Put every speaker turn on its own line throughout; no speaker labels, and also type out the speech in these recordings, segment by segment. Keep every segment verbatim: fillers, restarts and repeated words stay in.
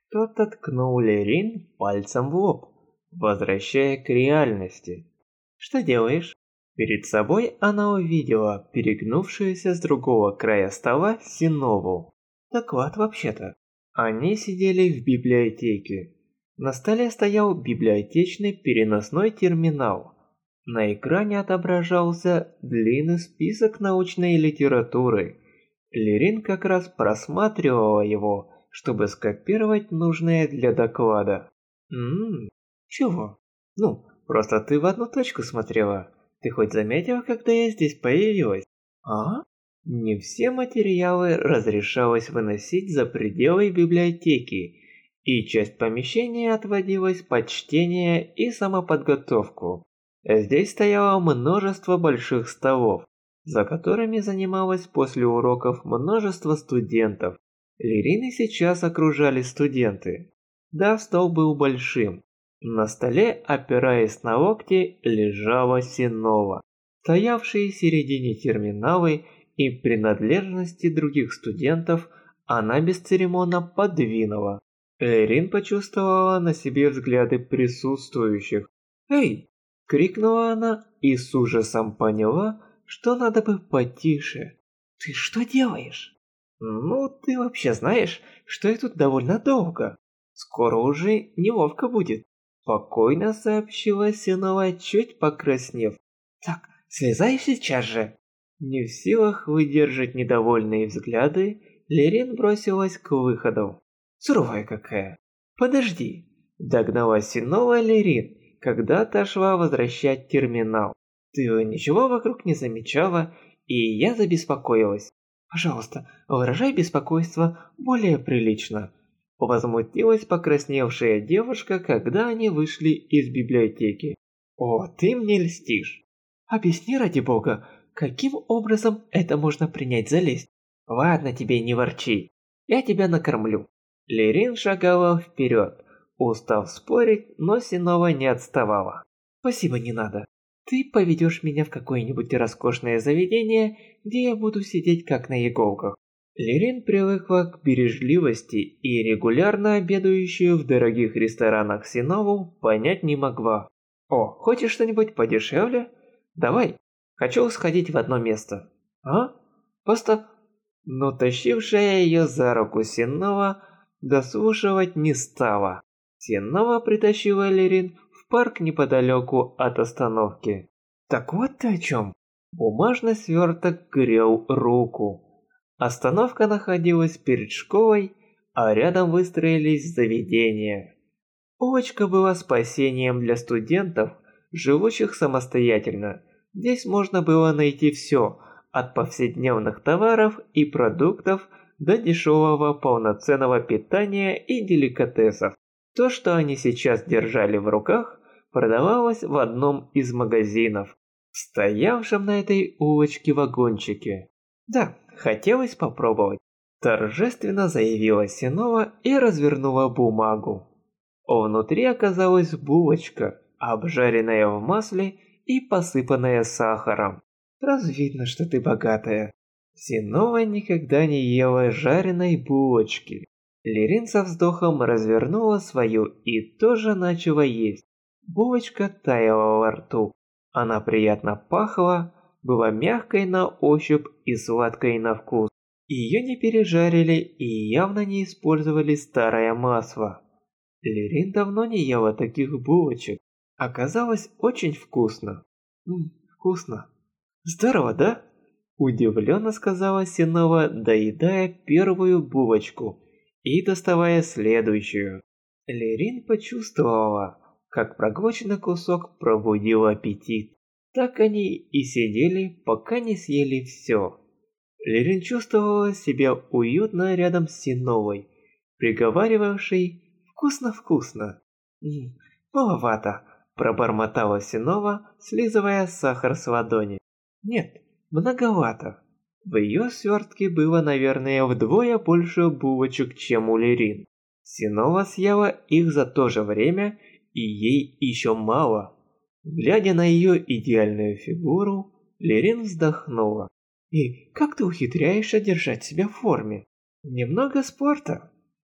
Кто-то ткнул Лерин пальцем в лоб, возвращая к реальности. «Что делаешь?» Перед собой она увидела перегнувшуюся с другого края стола Синову. «Доклад вообще-то». Они сидели в библиотеке. На столе стоял библиотечный переносной терминал. На экране отображался длинный список научной литературы. Лерин как раз просматривала его, чтобы скопировать нужное для доклада. «Ммм, чего? Ну, просто ты в одну точку смотрела. Ты хоть заметила, когда я здесь появилась? А?» Не все материалы разрешалось выносить за пределы библиотеки, и часть помещения отводилась под чтение и самоподготовку. Здесь стояло множество больших столов, за которыми занималось после уроков множество студентов. Лерины сейчас окружали студенты. Да, стол был большим. На столе, опираясь на локти, лежала Синова. Стоявшие в середине терминалы и принадлежности других студентов она бесцеремонно подвинула. Лерин почувствовала на себе взгляды присутствующих. «Эй!» – крикнула она и с ужасом поняла, что надо бы потише. «Ты что делаешь?» «Ну, ты вообще знаешь, что я тут довольно долго. Скоро уже неловко будет», – спокойно сообщила Синова, чуть покраснев. «Так, слезай сейчас же!» Не в силах выдержать недовольные взгляды, Лерин бросилась к выходу. «Суровая какая!» «Подожди!» – догнала Синова Лерин, когда та шла возвращать терминал. «Ты ничего вокруг не замечала, и я забеспокоилась. Пожалуйста, выражай беспокойство более прилично». Возмутилась покрасневшая девушка, когда они вышли из библиотеки. «О, ты мне льстишь!» «Объясни ради бога, каким образом это можно принять за лесть?» «Ладно тебе, не ворчи, я тебя накормлю». Лерин шагала вперед, устав спорить, но Синова не отставала. «Спасибо, не надо. Ты поведешь меня в какое-нибудь роскошное заведение, где я буду сидеть как на иголках». Лерин привыкла к бережливости и регулярно обедающую в дорогих ресторанах Синову понять не могла. «О, хочешь что-нибудь подешевле? Давай, хочу сходить в одно место». «А? Просто...» Но тащившая ее за руку Синова дослушивать не стала. Синова притащила Лерин в парк неподалеку от остановки. «Так вот ты о чем?» Бумажный сверток грел руку. Остановка находилась перед школой, а рядом выстроились заведения. Улочка была спасением для студентов, живущих самостоятельно. Здесь можно было найти все, от повседневных товаров и продуктов до дешевого полноценного питания и деликатесов. То, что они сейчас держали в руках, продавалось в одном из магазинов, стоявшем на этой улочке вагончике. «Да, хотелось попробовать», – торжественно заявила Синова и развернула бумагу. Внутри оказалась булочка, обжаренная в масле и посыпанная сахаром. «Сразу видно, что ты богатая». Синова никогда не ела жареной булочки. Лерин со вздохом развернула свою и тоже начала есть. Булочка таяла во рту. Она приятно пахла, была мягкой на ощупь и сладкой на вкус. Ее не пережарили и явно не использовали старое масло. Лерин давно не ела таких булочек. Оказалось очень вкусно. Ммм, вкусно. Здорово, да? Удивленно сказала Синова, доедая первую булочку и доставая следующую. Лерин почувствовала, как проглоченный кусок пробудил аппетит. Так они и сидели, пока не съели все. Лерин чувствовала себя уютно рядом с Синовой, приговаривавшей «вкусно-вкусно». «Ммм, маловато», – пробормотала Синова, слизывая сахар с ладони. «Нет, многовато». В ее свертке было, наверное, вдвое больше булочек, чем у Лерин. Синова съела их за то же время, и ей еще мало. Глядя на ее идеальную фигуру, Лерин вздохнула. «И как ты ухитряешься держать себя в форме? Немного спорта?»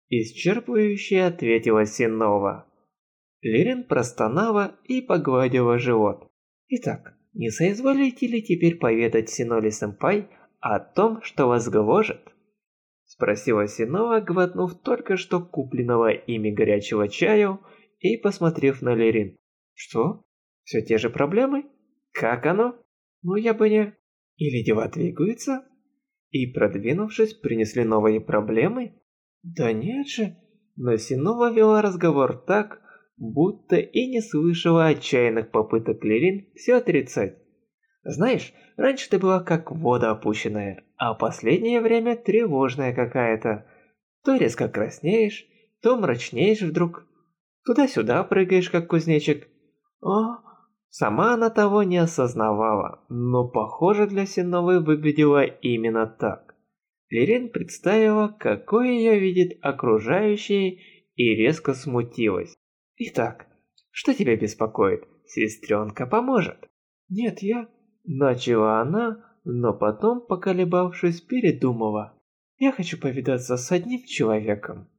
исчерпывающе ответила Синова. Лерин простонала и погладила живот. Итак, не соизволите ли теперь поведать Синоли-сэмпай о том, что вас гложет? Спросила Синова, глотнув только что купленного ими горячего чаю и посмотрев на Лерин. Что? Все те же проблемы? Как оно? Ну я бы не... Или дела двигаются? И продвинувшись, принесли новые проблемы? Да нет же. Но Синова вела разговор так, будто и не слышала отчаянных попыток Лерин все отрицать. Знаешь, раньше ты была как вода опущенная, а последнее время тревожная какая-то. То резко краснеешь, то мрачнеешь вдруг. Туда-сюда прыгаешь, как кузнечик. О, сама она того не осознавала, но похоже для Синовой выглядело именно так. Лерин представила, какой ее видит окружающие, и резко смутилась. Итак, что тебя беспокоит? Сестренка поможет. Нет, я... Начала она, но потом, поколебавшись, передумала. Я хочу повидаться с одним человеком.